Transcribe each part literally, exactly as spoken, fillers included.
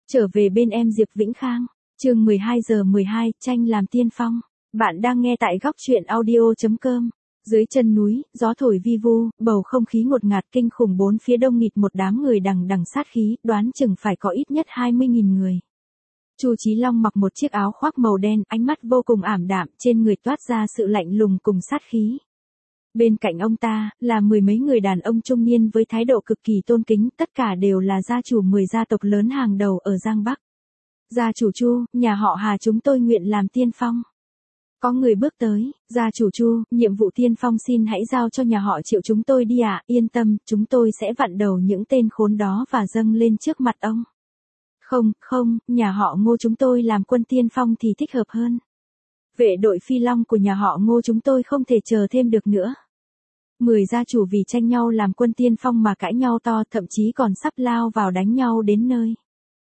Trở về bên em Diệp Vĩnh Khang, chương mười hai giờ mười hai, tranh làm tiên phong. Bạn đang nghe tại góc truyện audio.com. Dưới chân núi, gió thổi vi vu, bầu không khí ngột ngạt kinh khủng, bốn phía đông nghịt một đám người đằng đằng sát khí, đoán chừng phải có ít nhất hai mươi nghìn người. Chu Chí Long mặc một chiếc áo khoác màu đen, ánh mắt vô cùng ảm đạm, trên người toát ra sự lạnh lùng cùng sát khí. Bên cạnh ông ta, là mười mấy người đàn ông trung niên với thái độ cực kỳ tôn kính, tất cả đều là gia chủ mười gia tộc lớn hàng đầu ở Giang Bắc. Gia chủ Chu, nhà họ Hà chúng tôi nguyện làm tiên phong. Có người bước tới, gia chủ Chu, nhiệm vụ tiên phong xin hãy giao cho nhà họ Triệu chúng tôi đi ạ, à, yên tâm, chúng tôi sẽ vặn đầu những tên khốn đó và dâng lên trước mặt ông. Không, không, nhà họ Ngô chúng tôi làm quân tiên phong thì thích hợp hơn. Vệ đội Phi Long của nhà họ Ngô chúng tôi không thể chờ thêm được nữa. Mười gia chủ vì tranh nhau làm quân tiên phong mà cãi nhau to, thậm chí còn sắp lao vào đánh nhau đến nơi.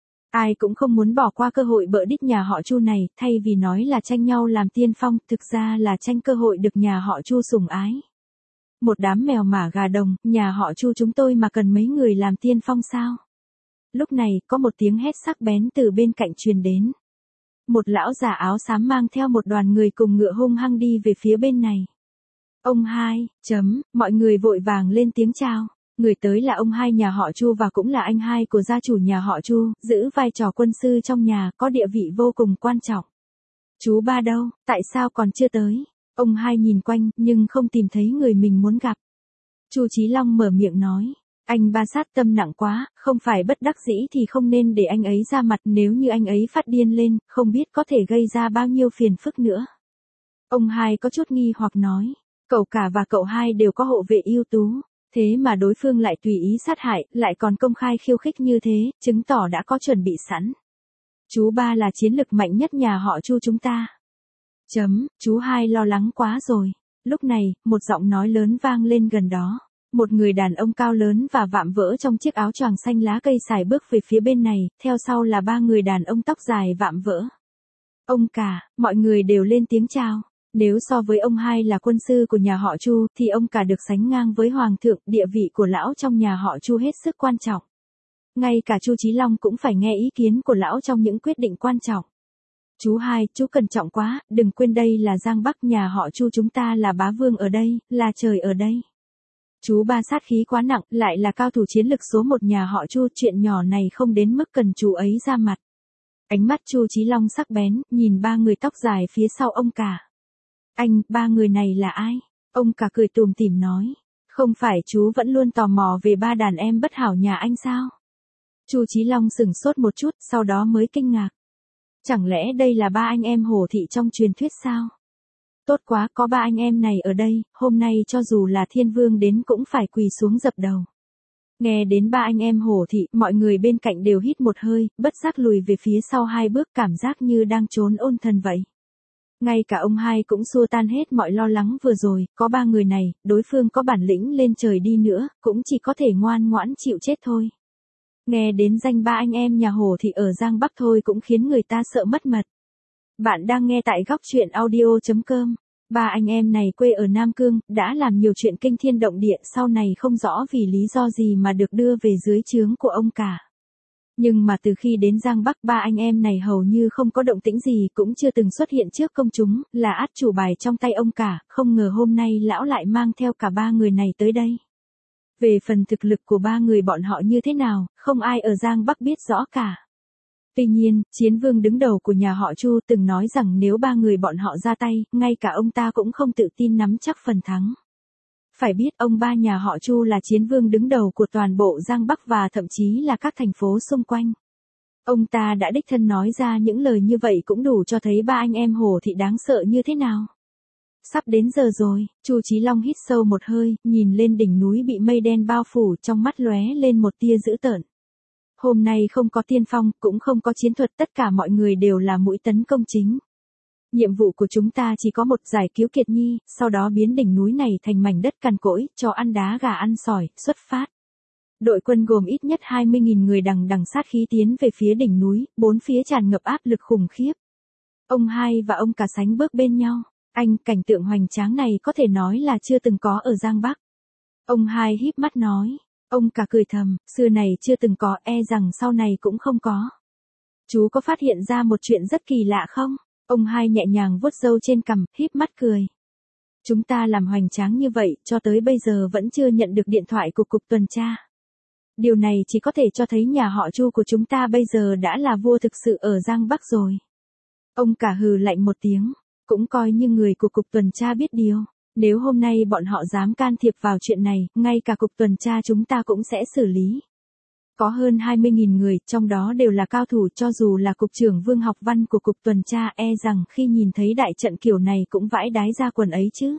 Ai cũng không muốn bỏ qua cơ hội bợ đít nhà họ Chu này, thay vì nói là tranh nhau làm tiên phong, thực ra là tranh cơ hội được nhà họ Chu sủng ái. Một đám mèo mả gà đồng, nhà họ Chu chúng tôi mà cần mấy người làm tiên phong sao? Lúc này, có một tiếng hét sắc bén từ bên cạnh truyền đến. Một lão già áo xám mang theo một đoàn người cùng ngựa hung hăng đi về phía bên này. Ông hai, chấm, mọi người vội vàng lên tiếng chào. Người tới là ông hai nhà họ Chu và cũng là anh hai của gia chủ nhà họ Chu, giữ vai trò quân sư trong nhà, có địa vị vô cùng quan trọng. Chú ba đâu, tại sao còn chưa tới? Ông hai nhìn quanh, nhưng không tìm thấy người mình muốn gặp. Chu Chí Long mở miệng nói. Anh ba sát tâm nặng quá, không phải bất đắc dĩ thì không nên để anh ấy ra mặt, nếu như anh ấy phát điên lên, không biết có thể gây ra bao nhiêu phiền phức nữa. Ông hai có chút nghi hoặc nói, cậu cả và cậu hai đều có hộ vệ ưu tú, thế mà đối phương lại tùy ý sát hại, lại còn công khai khiêu khích như thế, chứng tỏ đã có chuẩn bị sẵn. Chú ba là chiến lực mạnh nhất nhà họ Chu chúng ta. Chấm, chú hai lo lắng quá rồi. Lúc này, một giọng nói lớn vang lên gần đó. Một người đàn ông cao lớn và vạm vỡ trong chiếc áo choàng xanh lá cây xài bước về phía bên này, theo sau là ba người đàn ông tóc dài vạm vỡ. Ông cả, mọi người đều lên tiếng chào. Nếu so với ông hai là quân sư của nhà họ Chu, thì ông cả được sánh ngang với hoàng thượng, địa vị của lão trong nhà họ Chu hết sức quan trọng. Ngay cả Chu Chí Long cũng phải nghe ý kiến của lão trong những quyết định quan trọng. Chú hai, chú cẩn trọng quá, đừng quên đây là Giang Bắc, nhà họ Chu chúng ta là bá vương ở đây, là trời ở đây. Chú ba sát khí quá nặng, lại là cao thủ chiến lực số một nhà họ Chu, chuyện nhỏ này không đến mức cần chú ấy ra mặt. Ánh mắt Chu Chí Long sắc bén, nhìn ba người tóc dài phía sau ông cả. Anh, ba người này là ai? Ông cả cười tùm tìm nói. Không phải chú vẫn luôn tò mò về ba đàn em bất hảo nhà anh sao? Chu Chí Long sửng sốt một chút, sau đó mới kinh ngạc. Chẳng lẽ đây là ba anh em Hồ Thị trong truyền thuyết sao? Tốt quá, có ba anh em này ở đây, hôm nay cho dù là Thiên Vương đến cũng phải quỳ xuống dập đầu. Nghe đến ba anh em Hồ Thị, mọi người bên cạnh đều hít một hơi, bất giác lùi về phía sau hai bước, cảm giác như đang trốn ôn thần vậy. Ngay cả ông hai cũng xua tan hết mọi lo lắng vừa rồi, có ba người này, đối phương có bản lĩnh lên trời đi nữa, cũng chỉ có thể ngoan ngoãn chịu chết thôi. Nghe đến danh ba anh em nhà Hồ Thị ở Giang Bắc thôi cũng khiến người ta sợ mất mật. Bạn đang nghe tại góc truyện audio.com. Ba anh em này quê ở Nam Cương, đã làm nhiều chuyện kinh thiên động địa, sau này không rõ vì lý do gì mà được đưa về dưới trướng của ông cả. Nhưng mà từ khi đến Giang Bắc, ba anh em này hầu như không có động tĩnh gì, cũng chưa từng xuất hiện trước công chúng, là át chủ bài trong tay ông cả, không ngờ hôm nay lão lại mang theo cả ba người này tới đây. Về phần thực lực của ba người bọn họ như thế nào, không ai ở Giang Bắc biết rõ cả. Tuy nhiên, chiến vương đứng đầu của nhà họ Chu từng nói rằng nếu ba người bọn họ ra tay, ngay cả ông ta cũng không tự tin nắm chắc phần thắng. Phải biết ông ba nhà họ Chu là chiến vương đứng đầu của toàn bộ Giang Bắc và thậm chí là các thành phố xung quanh. Ông ta đã đích thân nói ra những lời như vậy cũng đủ cho thấy ba anh em Hồ Thị đáng sợ như thế nào. Sắp đến giờ rồi, Chu Chí Long hít sâu một hơi, nhìn lên đỉnh núi bị mây đen bao phủ, trong mắt lóe lên một tia dữ tợn. Hôm nay không có tiên phong, cũng không có chiến thuật, tất cả mọi người đều là mũi tấn công chính. Nhiệm vụ của chúng ta chỉ có một, giải cứu Kiệt Nhi, sau đó biến đỉnh núi này thành mảnh đất cằn cỗi, cho ăn đá gà ăn sỏi, xuất phát. Đội quân gồm ít nhất hai mươi nghìn người đằng đằng sát khí tiến về phía đỉnh núi, bốn phía tràn ngập áp lực khủng khiếp. Ông hai và ông cả sánh bước bên nhau. Anh, cảnh tượng hoành tráng này có thể nói là chưa từng có ở Giang Bắc. Ông hai híp mắt nói. Ông cả cười thầm, xưa này chưa từng có, e rằng sau này cũng không có. Chú có phát hiện ra một chuyện rất kỳ lạ không? Ông hai nhẹ nhàng vuốt râu trên cằm, híp mắt cười. Chúng ta làm hoành tráng như vậy, cho tới bây giờ vẫn chưa nhận được điện thoại của cục tuần tra. Điều này chỉ có thể cho thấy nhà họ Chu của chúng ta bây giờ đã là vua thực sự ở Giang Bắc rồi. Ông cả hừ lạnh một tiếng, cũng coi như người của cục tuần tra biết điều. Nếu hôm nay bọn họ dám can thiệp vào chuyện này, ngay cả cục tuần tra chúng ta cũng sẽ xử lý. Có hơn hai mươi nghìn người, trong đó đều là cao thủ, cho dù là cục trưởng Vương Học Văn của cục tuần tra e rằng khi nhìn thấy đại trận kiểu này cũng vãi đái ra quần ấy chứ.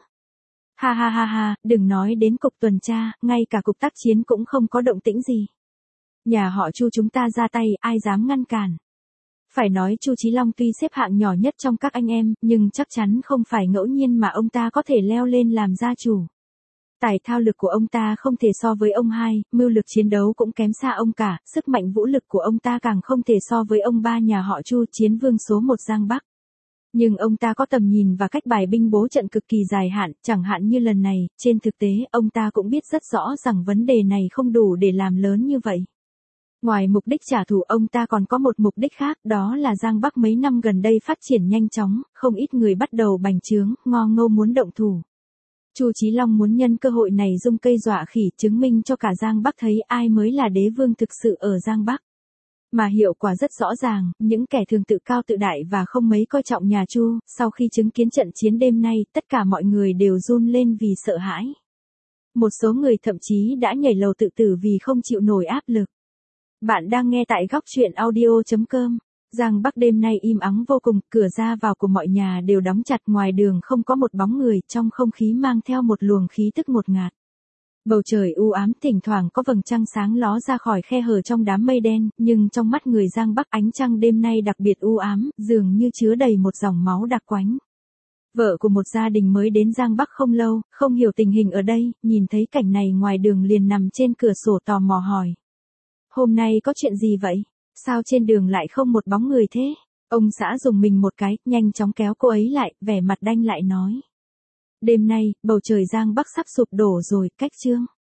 Ha ha ha ha, đừng nói đến cục tuần tra, ngay cả cục tác chiến cũng không có động tĩnh gì. Nhà họ Chu chúng ta ra tay, ai dám ngăn cản. Phải nói Chu Chí Long tuy xếp hạng nhỏ nhất trong các anh em, nhưng chắc chắn không phải ngẫu nhiên mà ông ta có thể leo lên làm gia chủ. Tài thao lực của ông ta không thể so với ông hai, mưu lực chiến đấu cũng kém xa ông cả, sức mạnh vũ lực của ông ta càng không thể so với ông ba nhà họ Chu, chiến vương số một Giang Bắc. Nhưng ông ta có tầm nhìn và cách bài binh bố trận cực kỳ dài hạn, chẳng hạn như lần này, trên thực tế, ông ta cũng biết rất rõ rằng vấn đề này không đủ để làm lớn như vậy. Ngoài mục đích trả thù, ông ta còn có một mục đích khác, đó là Giang Bắc mấy năm gần đây phát triển nhanh chóng, không ít người bắt đầu bành trướng, ngo ngâu muốn động thủ. Chu Chí Long muốn nhân cơ hội này dung cây dọa khỉ, chứng minh cho cả Giang Bắc thấy ai mới là đế vương thực sự ở Giang Bắc. Mà hiệu quả rất rõ ràng, những kẻ thường tự cao tự đại và không mấy coi trọng nhà Chu, sau khi chứng kiến trận chiến đêm nay, tất cả mọi người đều run lên vì sợ hãi. Một số người thậm chí đã nhảy lầu tự tử vì không chịu nổi áp lực. Bạn đang nghe tại góc truyện audio chấm com. Giang Bắc đêm nay im ắng vô cùng, cửa ra vào của mọi nhà đều đóng chặt, ngoài đường không có một bóng người, trong không khí mang theo một luồng khí tức ngột ngạt. Bầu trời u ám, thỉnh thoảng có vầng trăng sáng ló ra khỏi khe hở trong đám mây đen, nhưng trong mắt người Giang Bắc ánh trăng đêm nay đặc biệt u ám, dường như chứa đầy một dòng máu đặc quánh. Vợ của một gia đình mới đến Giang Bắc không lâu, không hiểu tình hình ở đây, nhìn thấy cảnh này ngoài đường liền nằm trên cửa sổ tò mò hỏi. Hôm nay có chuyện gì vậy? Sao trên đường lại không một bóng người thế? Ông xã dùng mình một cái, nhanh chóng kéo cô ấy lại, vẻ mặt đanh lại nói. Đêm nay, bầu trời Giang Bắc sắp sụp đổ rồi, cách chương.